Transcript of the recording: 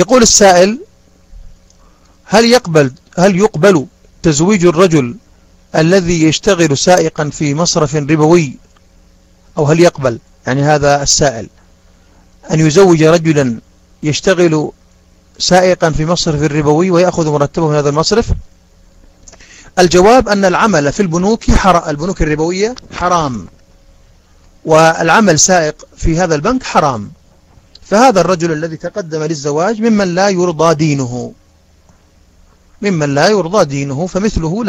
يقول السائل: هل يقبل تزويج الرجل الذي يشتغل سائقا في مصرف ربوي، أو هل يقبل، يعني هذا السائل، أن يزوج رجلا يشتغل سائقا في مصرف ربوي ويأخذ مرتبه من هذا المصرف؟ الجواب أن العمل في البنوك الربوية حرام، والعمل سائق في هذا البنك حرام. فهذا الرجل الذي تقدم للزواج ممن لا يرضى دينه، فمثله